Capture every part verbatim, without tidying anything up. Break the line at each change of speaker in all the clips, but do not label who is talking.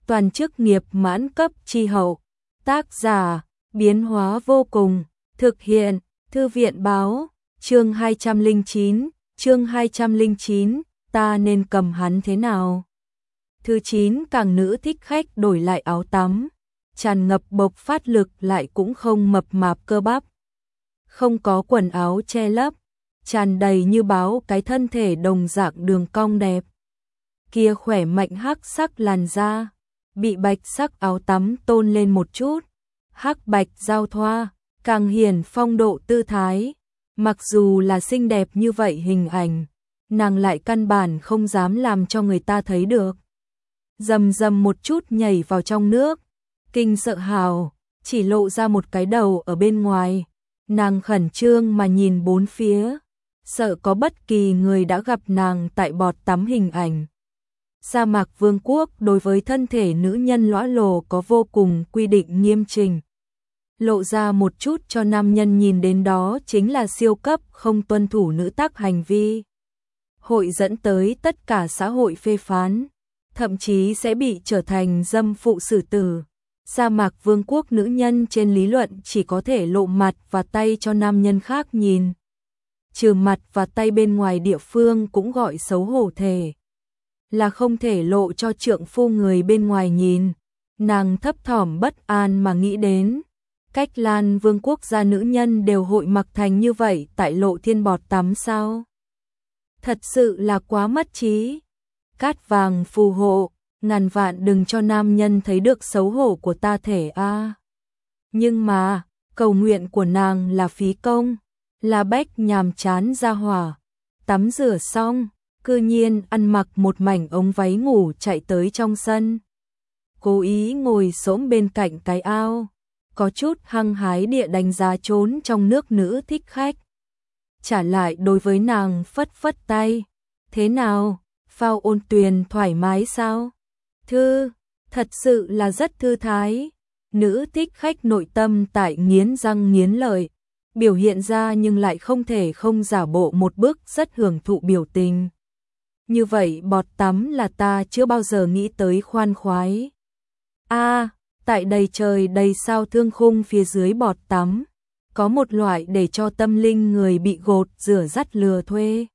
toàn chức nghiệp mãn cấp chi hậu. Tác giả, biến hóa vô cùng, thực hiện, thư viện báo, chương hai trăm lẻ chín, chương hai trăm lẻ chín, ta nên cầm hắn thế nào? Thứ chín, càng nữ thích khách đổi lại áo tắm, tràn ngập bộc phát lực lại cũng không mập mạp cơ bắp. Không có quần áo che lấp, tràn đầy như báo cái thân thể đồng dạng đường cong đẹp. Kia khỏe mạnh hắc sắc làn da, bị bạch sắc áo tắm tôn lên một chút, hắc bạch giao thoa, càng hiển phong độ tư thái. Mặc dù là xinh đẹp như vậy hình ảnh, nàng lại căn bản không dám làm cho người ta thấy được. Rầm rầm một chút nhảy vào trong nước, kinh sợ hào, chỉ lộ ra một cái đầu ở bên ngoài. Nàng khẩn trương mà nhìn bốn phía, sợ có bất kỳ người đã gặp nàng tại bọt tắm hình ảnh. Sa mạc vương quốc đối với thân thể nữ nhân lõa lồ có vô cùng quy định nghiêm trình. Lộ ra một chút cho nam nhân nhìn đến đó chính là siêu cấp không tuân thủ nữ tắc hành vi. Hội dẫn tới tất cả xã hội phê phán, thậm chí sẽ bị trở thành dâm phụ xử tử. Sa mạc vương quốc nữ nhân trên lý luận chỉ có thể lộ mặt và tay cho nam nhân khác nhìn. Trừ mặt và tay bên ngoài địa phương cũng gọi xấu hổ thể. Là không thể lộ cho trượng phu người bên ngoài nhìn. Nàng thấp thỏm bất an mà nghĩ đến. Cách Lan vương quốc gia nữ nhân đều hội mặc thành như vậy tại lộ thiên bọt tắm sao? Thật sự là quá mất trí. Cát vàng phù hộ, ngàn vạn đừng cho nam nhân thấy được xấu hổ của ta thể a. À. Nhưng mà, cầu nguyện của nàng là phí công, là Bách nhàm chán ra hỏa. Tắm rửa xong, cư nhiên ăn mặc một mảnh ống váy ngủ chạy tới trong sân. Cố ý ngồi xổm bên cạnh cái ao, có chút hăng hái địa đánh giá trốn trong nước nữ thích khách. Trả lại đối với nàng phất phất tay. Thế nào, phao ôn tuyền thoải mái sao? Thư, thật sự là rất thư thái. Nữ thích khách nội tâm tại nghiến răng nghiến lợi, biểu hiện ra nhưng lại không thể không giả bộ một bước rất hưởng thụ biểu tình. Như vậy bọt tắm là ta chưa bao giờ nghĩ tới khoan khoái. A, à, tại đầy trời đầy sao thương khung phía dưới bọt tắm, có một loại để cho tâm linh người bị gột rửa dắt lừa thuê.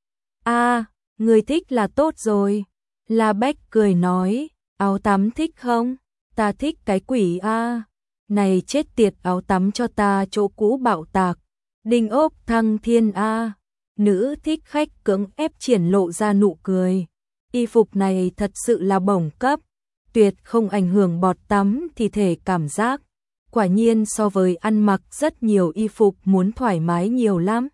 A, à, người thích là tốt rồi. La Bách cười nói, áo tắm thích không? Ta thích cái quỷ a. À. Này chết tiệt, áo tắm cho ta chỗ cũ bạo tạc. Đinh ốc thăng thiên a. À. Nữ thích khách cưỡng ép triển lộ ra nụ cười. Y phục này thật sự là bổng cấp, tuyệt không ảnh hưởng bọt tắm thì thể cảm giác. Quả nhiên so với ăn mặc rất nhiều y phục muốn thoải mái nhiều lắm.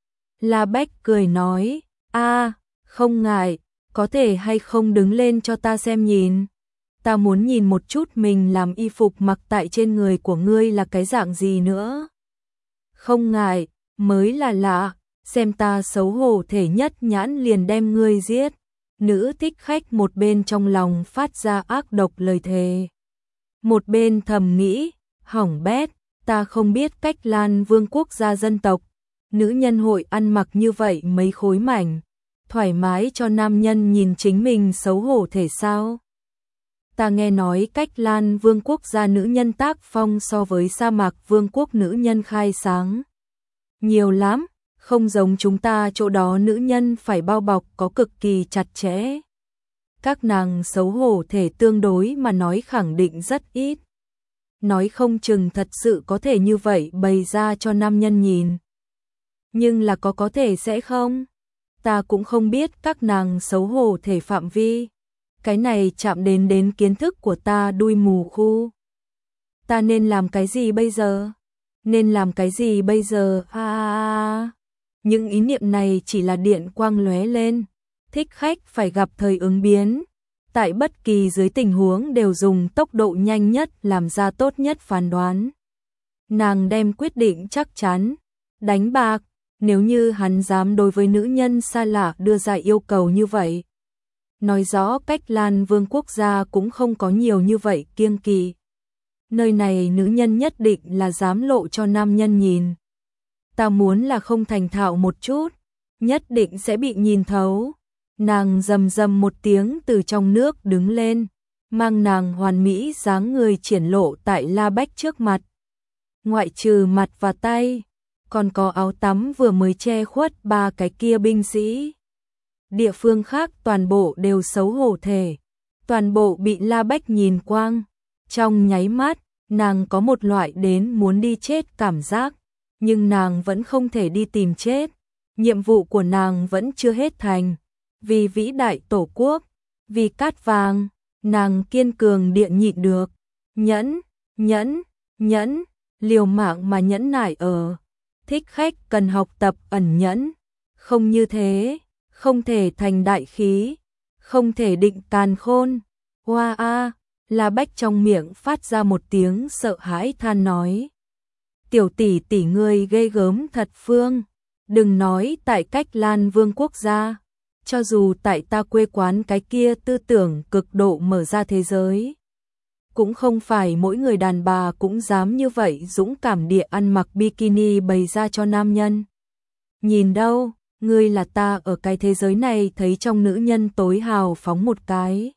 La Bách cười nói, a, à, không ngại, có thể hay không đứng lên cho ta xem nhìn. Ta muốn nhìn một chút mình làm y phục mặc tại trên người của ngươi là cái dạng gì nữa. Không ngại, mới là lạ, xem ta xấu hổ thể nhất nhãn liền đem ngươi giết. Nữ thích khách một bên trong lòng phát ra ác độc lời thề, một bên thầm nghĩ, hỏng bét, ta không biết cách Lan vương quốc gia dân tộc, nữ nhân hội ăn mặc như vậy mấy khối mảnh, thoải mái cho nam nhân nhìn chính mình xấu hổ thể sao. Ta nghe nói cách Lan vương quốc gia nữ nhân tác phong so với sa mạc vương quốc nữ nhân khai sáng nhiều lắm. Không giống chúng ta chỗ đó nữ nhân phải bao bọc có cực kỳ chặt chẽ. Các nàng xấu hổ thể tương đối mà nói khẳng định rất ít. Nói không chừng thật sự có thể như vậy bày ra cho nam nhân nhìn. Nhưng là có có thể sẽ không? Ta cũng không biết các nàng xấu hổ thể phạm vi. Cái này chạm đến đến kiến thức của ta đuôi mù khu. Ta nên làm cái gì bây giờ? Nên làm cái gì bây giờ? À, à, à. Những ý niệm này chỉ là điện quang lóe lên. Thích khách phải gặp thời ứng biến. Tại bất kỳ dưới tình huống đều dùng tốc độ nhanh nhất làm ra tốt nhất phán đoán. Nàng đem quyết định chắc chắn. Đánh bạc, nếu như hắn dám đối với nữ nhân xa lạ đưa ra yêu cầu như vậy. Nói rõ cách Lan vương quốc gia cũng không có nhiều như vậy kiêng kỵ. Nơi này nữ nhân nhất định là dám lộ cho nam nhân nhìn. Ta muốn là không thành thạo một chút, nhất định sẽ bị nhìn thấu. Nàng rầm rầm một tiếng từ trong nước đứng lên, mang nàng hoàn mỹ dáng người triển lộ tại La Bách trước mặt. Ngoại trừ mặt và tay, còn có áo tắm vừa mới che khuất ba cái kia binh sĩ. Địa phương khác toàn bộ đều xấu hổ thể, toàn bộ bị La Bách nhìn quang. Trong nháy mắt, nàng có một loại đến muốn đi chết cảm giác, nhưng nàng vẫn không thể đi tìm chết. Nhiệm vụ của nàng vẫn chưa hết thành. Vì vĩ đại tổ quốc, vì cát vàng, nàng kiên cường điện nhịn được. Nhẫn, nhẫn, nhẫn, liều mạng mà nhẫn nại ở. Thích khách cần học tập ẩn nhẫn. Không như thế, không thể thành đại khí, không thể định càn khôn. Hoa a, La Bách trong miệng phát ra một tiếng sợ hãi than nói. Tiểu tỷ tỷ ngươi ghê gớm thật Phương, đừng nói tại cách Lan Vương quốc gia, cho dù tại ta quê quán cái kia tư tưởng cực độ mở ra thế giới. Cũng không phải mỗi người đàn bà cũng dám như vậy dũng cảm địa ăn mặc bikini bày ra cho nam nhân. Nhìn đâu, ngươi là ta ở cái thế giới này thấy trong nữ nhân tối hào phóng một cái.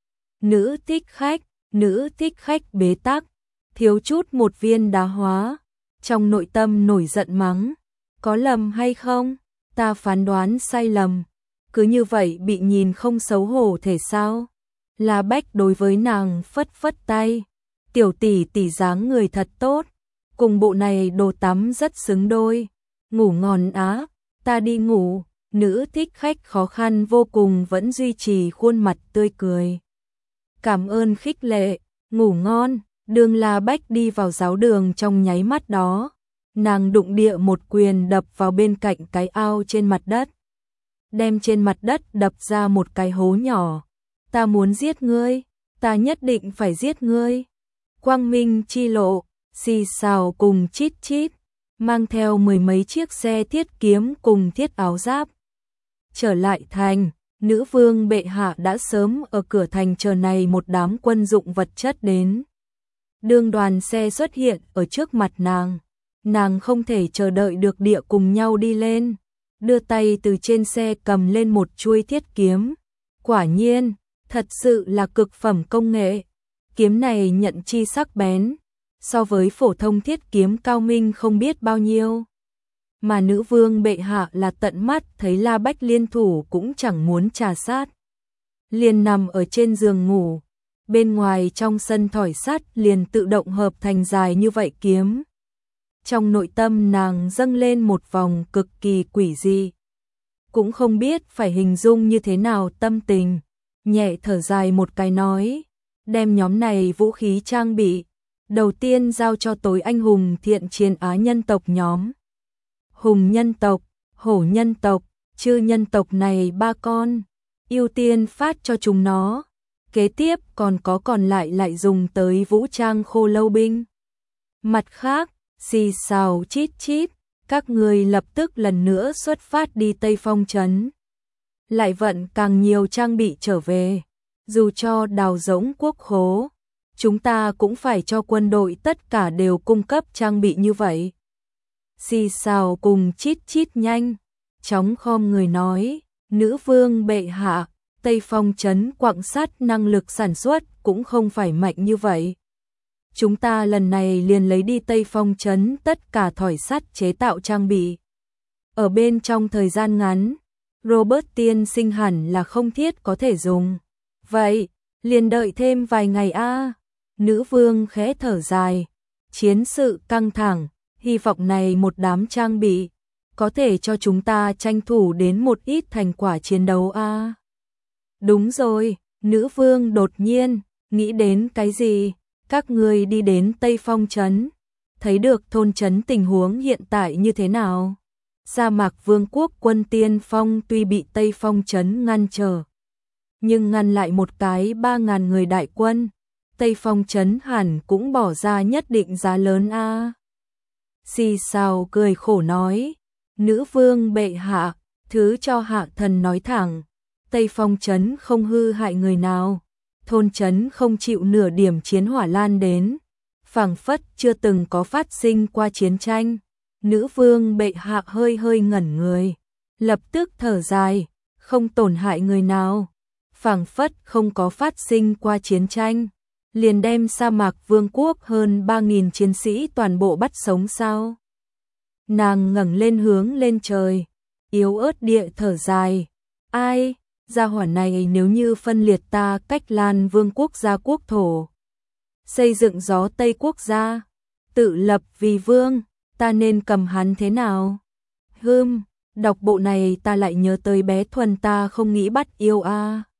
Nữ thích khách, nữ thích khách bế tắc, thiếu chút một viên đá hóa, trong nội tâm nổi giận mắng, có lầm hay không? Ta phán đoán sai lầm, cứ như vậy bị nhìn không xấu hổ thể sao? La Bách đối với nàng phất phất tay, tiểu tỷ tỷ dáng người thật tốt, cùng bộ này đồ tắm rất xứng đôi, ngủ ngon á, ta đi ngủ. Nữ thích khách khó khăn vô cùng vẫn duy trì khuôn mặt tươi cười. Cảm ơn khích lệ, ngủ ngon. Đường La Bách đi vào giáo đường trong nháy mắt đó, nàng đụng địa một quyền đập vào bên cạnh cái ao trên mặt đất, đem trên mặt đất đập ra một cái hố nhỏ. Ta muốn giết ngươi, ta nhất định phải giết ngươi. Quang Minh chi lộ, xì xào cùng chít chít, mang theo mười mấy chiếc xe thiết kiếm cùng thiết áo giáp. Trở lại thành, nữ vương bệ hạ đã sớm ở cửa thành chờ này một đám quân dụng vật chất đến. Đường đoàn xe xuất hiện ở trước mặt nàng, nàng không thể chờ đợi được địa cùng nhau đi lên, đưa tay từ trên xe cầm lên một chuôi thiết kiếm. Quả nhiên, thật sự là cực phẩm công nghệ, kiếm này nhận chi sắc bén, so với phổ thông thiết kiếm cao minh không biết bao nhiêu. Mà nữ vương bệ hạ là tận mắt thấy La Bách liên thủ cũng chẳng muốn trà sát. Liền nằm ở trên giường ngủ. Bên ngoài trong sân thỏi sắt liền tự động hợp thành dài như vậy kiếm. Trong nội tâm nàng dâng lên một vòng cực kỳ quỷ dị. Cũng không biết phải hình dung như thế nào tâm tình. Nhẹ thở dài một cái nói. Đem nhóm này vũ khí trang bị. Đầu tiên giao cho tối anh hùng thiện chiến Á nhân tộc nhóm. Hùng nhân tộc, hổ nhân tộc, chư nhân tộc này ba con. Ưu tiên phát cho chúng nó. Kế tiếp còn có còn lại lại dùng tới vũ trang khô lâu binh. Mặt khác, xì xào chít chít, các người lập tức lần nữa xuất phát đi Tây Phong trấn. Lại vận càng nhiều trang bị trở về, dù cho đào rỗng quốc khố, chúng ta cũng phải cho quân đội tất cả đều cung cấp trang bị như vậy. Xì xào cùng chít chít nhanh, chóng khom người nói, nữ vương bệ hạ. Tây Phong trấn quặng sắt năng lực sản xuất cũng không phải mạnh như vậy. Chúng ta lần này liền lấy đi Tây Phong trấn tất cả thỏi sắt chế tạo trang bị. Ở bên trong thời gian ngắn, Robert tiên sinh hẳn là không thiết có thể dùng. Vậy, liền đợi thêm vài ngày a. Nữ vương khẽ thở dài. Chiến sự căng thẳng, hy vọng này một đám trang bị có thể cho chúng ta tranh thủ đến một ít thành quả chiến đấu a. Đúng rồi, nữ vương đột nhiên nghĩ đến cái gì? Các người đi đến Tây Phong trấn, thấy được thôn trấn tình huống hiện tại như thế nào? Sa Mạc Vương quốc quân tiên phong tuy bị Tây Phong trấn ngăn trở, nhưng ngăn lại một cái ba ngàn người đại quân, Tây Phong trấn hẳn cũng bỏ ra nhất định giá lớn a. À. Xì xào cười khổ nói, nữ vương bệ hạ, thứ cho hạ thần nói thẳng. Tây Phong trấn không hư hại người nào, thôn trấn không chịu nửa điểm chiến hỏa lan đến, phảng phất chưa từng có phát sinh qua chiến tranh. Nữ vương bệ hạ hơi hơi ngẩn người, lập tức thở dài, không tổn hại người nào. phảng phất không có phát sinh qua chiến tranh, liền đem sa mạc vương quốc hơn ba nghìn chiến sĩ toàn bộ bắt sống sao? Nàng ngẩng lên hướng lên trời, yếu ớt địa thở dài, ai, gia hỏa này nếu như phân liệt ta cách Lan vương quốc gia quốc thổ, xây dựng gió Tây quốc gia, tự lập vì vương, ta nên cầm hắn thế nào? Hừm, đọc bộ này ta lại nhớ tới bé Thuần ta không nghĩ bắt yêu a.